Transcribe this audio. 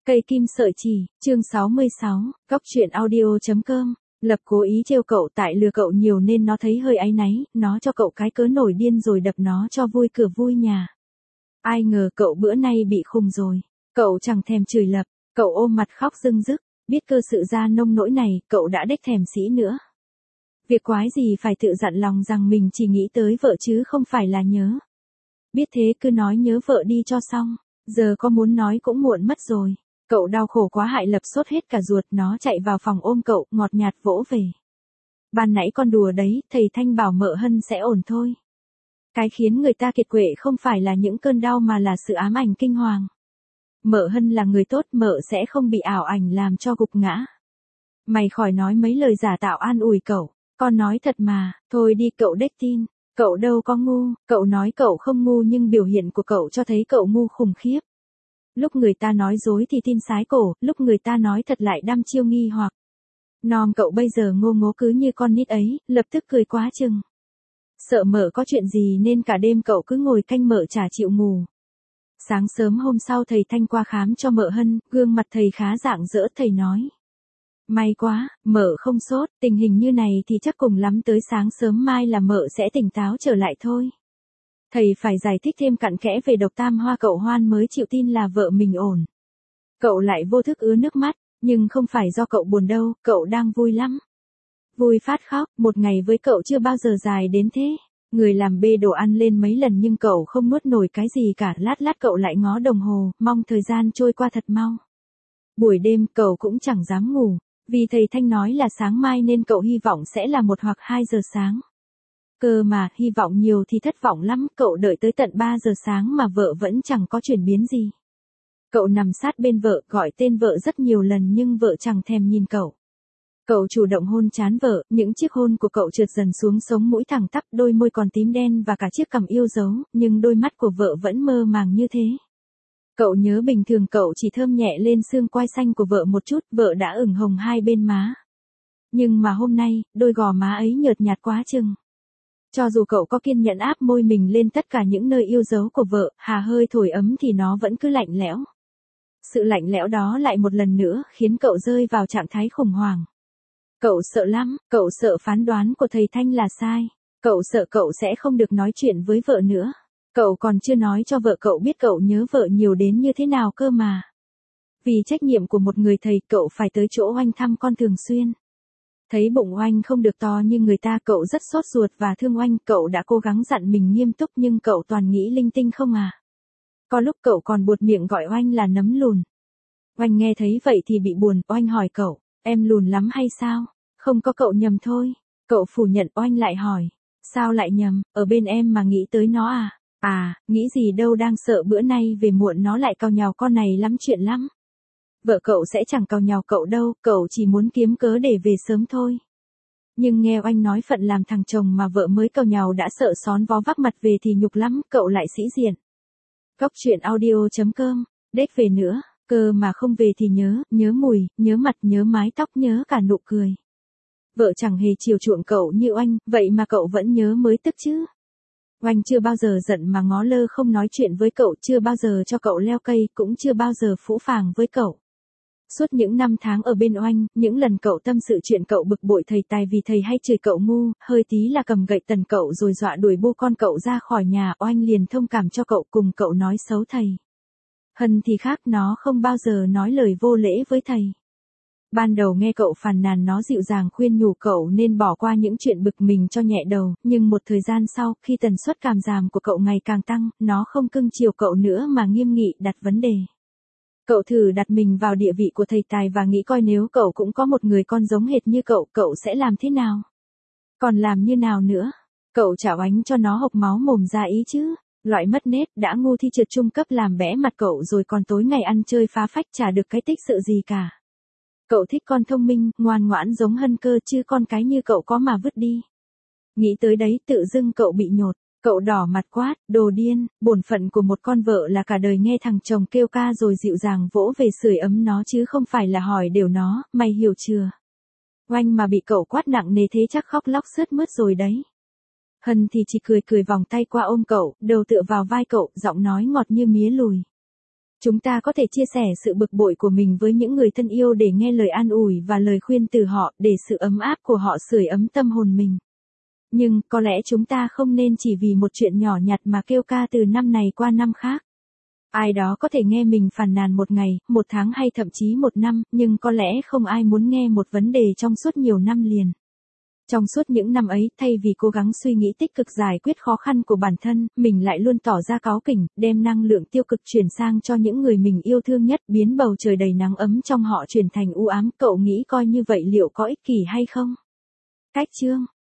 Cây kim sợi chỉ, chương 66, góc truyện audio.com. Lập cố ý trêu cậu tại lừa cậu nhiều nên nó thấy hơi áy náy, nó cho cậu cái cớ nổi điên rồi đập nó cho vui cửa vui nhà. Ai ngờ cậu bữa nay bị khùng rồi. Cậu chẳng thèm chửi Lập, cậu ôm mặt khóc rưng rức, biết cơ sự ra nông nỗi này, cậu đã đếch thèm sĩ nữa. Việc quái gì phải tự dặn lòng rằng mình chỉ nghĩ tới vợ chứ không phải là nhớ. Biết thế cứ nói nhớ vợ đi cho xong, giờ có muốn nói cũng muộn mất rồi. Cậu đau khổ quá hại Lập sốt hết cả ruột, nó chạy vào phòng ôm cậu, ngọt nhạt vỗ về. Ban nãy con đùa đấy, thầy Thanh bảo mợ Hân sẽ ổn thôi. Cái khiến người ta kiệt quệ không phải là những cơn đau mà là sự ám ảnh kinh hoàng. Mợ Hân là người tốt, mợ sẽ không bị ảo ảnh làm cho gục ngã. Mày khỏi nói mấy lời giả tạo an ủi cậu, con nói thật mà, thôi đi cậu đếch tin, cậu đâu có ngu, cậu nói cậu không ngu nhưng biểu hiện của cậu cho thấy cậu ngu khủng khiếp. Lúc người ta nói dối thì tin sái cổ, lúc người ta nói thật lại đăm chiêu nghi hoặc. Nom cậu bây giờ ngô ngố cứ như con nít ấy, lập tức cười quá chừng. Sợ mợ có chuyện gì nên cả đêm cậu cứ ngồi canh mợ chả chịu ngủ. Sáng sớm hôm sau thầy Thanh qua khám cho mợ Hân, gương mặt thầy khá rạng rỡ, thầy nói. May quá, mợ không sốt, tình hình như này thì chắc cùng lắm tới sáng sớm mai là mợ sẽ tỉnh táo trở lại thôi. Thầy phải giải thích thêm cặn kẽ về độc tam hoa, cậu Hoan mới chịu tin là vợ mình ổn. Cậu lại vô thức ứa nước mắt, nhưng không phải do cậu buồn đâu, cậu đang vui lắm. Vui phát khóc, một ngày với cậu chưa bao giờ dài đến thế. Người làm bê đồ ăn lên mấy lần nhưng cậu không nuốt nổi cái gì cả, lát lát cậu lại ngó đồng hồ, mong thời gian trôi qua thật mau. Buổi đêm cậu cũng chẳng dám ngủ, vì thầy Thanh nói là sáng mai nên cậu hy vọng sẽ là 1 hoặc 2 giờ sáng. Cơ mà, hy vọng nhiều thì thất vọng lắm, cậu đợi tới tận 3 giờ sáng mà vợ vẫn chẳng có chuyển biến gì. Cậu nằm sát bên vợ, gọi tên vợ rất nhiều lần nhưng vợ chẳng thèm nhìn cậu. Cậu chủ động hôn trán vợ, những chiếc hôn của cậu trượt dần xuống sống mũi thẳng tắp, đôi môi còn tím đen và cả chiếc cằm yêu dấu, nhưng đôi mắt của vợ vẫn mơ màng như thế. Cậu nhớ bình thường cậu chỉ thơm nhẹ lên xương quai xanh của vợ một chút, vợ đã ửng hồng hai bên má. Nhưng mà hôm nay, đôi gò má ấy nhợt nhạt quá chừng. Cho dù cậu có kiên nhẫn áp môi mình lên tất cả những nơi yêu dấu của vợ, hà hơi thổi ấm thì nó vẫn cứ lạnh lẽo. Sự lạnh lẽo đó lại một lần nữa khiến cậu rơi vào trạng thái khủng hoảng. Cậu sợ lắm, cậu sợ phán đoán của thầy Thanh là sai. Cậu sợ cậu sẽ không được nói chuyện với vợ nữa. Cậu còn chưa nói cho vợ cậu biết cậu nhớ vợ nhiều đến như thế nào cơ mà. Vì trách nhiệm của một người thầy, cậu phải tới chỗ Oanh thăm con thường xuyên. Thấy bụng Oanh không được to như người ta, cậu rất sốt ruột và thương Oanh, cậu đã cố gắng dặn mình nghiêm túc nhưng cậu toàn nghĩ linh tinh không à. Có lúc cậu còn buột miệng gọi Oanh là nấm lùn. Oanh nghe thấy vậy thì bị buồn, Oanh hỏi cậu, em lùn lắm hay sao? Không có, cậu nhầm thôi. Cậu phủ nhận. Oanh lại hỏi, sao lại nhầm, ở bên em mà nghĩ tới nó à? À, nghĩ gì đâu, đang sợ bữa nay về muộn nó lại càu nhàu con này lắm chuyện lắm. Vợ cậu sẽ chẳng càu nhàu cậu đâu, cậu chỉ muốn kiếm cớ để về sớm thôi. Nhưng nghe Oanh nói phận làm thằng chồng mà vợ mới càu nhàu đã sợ xón vó vác mặt về thì nhục lắm, cậu lại sĩ diện. Góc truyện audio.com, đếch về nữa, cơ mà không về thì nhớ mùi, nhớ mặt, nhớ mái tóc, nhớ cả nụ cười. Vợ chẳng hề chiều chuộng cậu như Oanh, vậy mà cậu vẫn nhớ mới tức chứ. Oanh chưa bao giờ giận mà ngó lơ không nói chuyện với cậu, chưa bao giờ cho cậu leo cây, cũng chưa bao giờ phũ phàng với cậu. Suốt những năm tháng ở bên Oanh, những lần cậu tâm sự chuyện cậu bực bội thầy Tài vì thầy hay chửi cậu ngu, hơi tí là cầm gậy tần cậu rồi dọa đuổi bu con cậu ra khỏi nhà, Oanh liền thông cảm cho cậu, cùng cậu nói xấu thầy. Hân thì khác, nó không bao giờ nói lời vô lễ với thầy. Ban đầu nghe cậu phàn nàn nó dịu dàng khuyên nhủ cậu nên bỏ qua những chuyện bực mình cho nhẹ đầu, nhưng một thời gian sau, khi tần suất cảm giảm của cậu ngày càng tăng, nó không cưng chiều cậu nữa mà nghiêm nghị đặt vấn đề. Cậu thử đặt mình vào địa vị của thầy Tài và nghĩ coi nếu cậu cũng có một người con giống hệt như cậu, cậu sẽ làm thế nào? Còn làm như nào nữa? Cậu chả oánh cho nó hộc máu mồm ra ý chứ. Loại mất nết, đã ngu thi trượt trung cấp làm bẽ mặt cậu rồi còn tối ngày ăn chơi phá phách chả được cái tích sự gì cả. Cậu thích con thông minh, ngoan ngoãn giống Hân cơ chứ con cái như cậu có mà vứt đi. Nghĩ tới đấy tự dưng cậu bị nhột, cậu đỏ mặt quát, đồ điên, bổn phận của một con vợ là cả đời nghe thằng chồng kêu ca rồi dịu dàng vỗ về sưởi ấm nó chứ không phải là hỏi đều nó, mày hiểu chưa? Oanh mà bị cậu quát nặng nề thế chắc khóc lóc sướt mướt rồi đấy. Hân thì chỉ cười cười vòng tay qua ôm cậu, đầu tựa vào vai cậu, giọng nói ngọt như mía lùi. Chúng ta có thể chia sẻ sự bực bội của mình với những người thân yêu để nghe lời an ủi và lời khuyên từ họ, để sự ấm áp của họ sưởi ấm tâm hồn mình. Nhưng, có lẽ chúng ta không nên chỉ vì một chuyện nhỏ nhặt mà kêu ca từ năm này qua năm khác. Ai đó có thể nghe mình phàn nàn một ngày, một tháng hay thậm chí một năm, nhưng có lẽ không ai muốn nghe một vấn đề trong suốt nhiều năm liền. Trong suốt những năm ấy, thay vì cố gắng suy nghĩ tích cực giải quyết khó khăn của bản thân, mình lại luôn tỏ ra cáu kỉnh, đem năng lượng tiêu cực chuyển sang cho những người mình yêu thương nhất, biến bầu trời đầy nắng ấm trong họ chuyển thành u ám. Cậu nghĩ coi như vậy liệu có ích kỷ hay không? Cách chương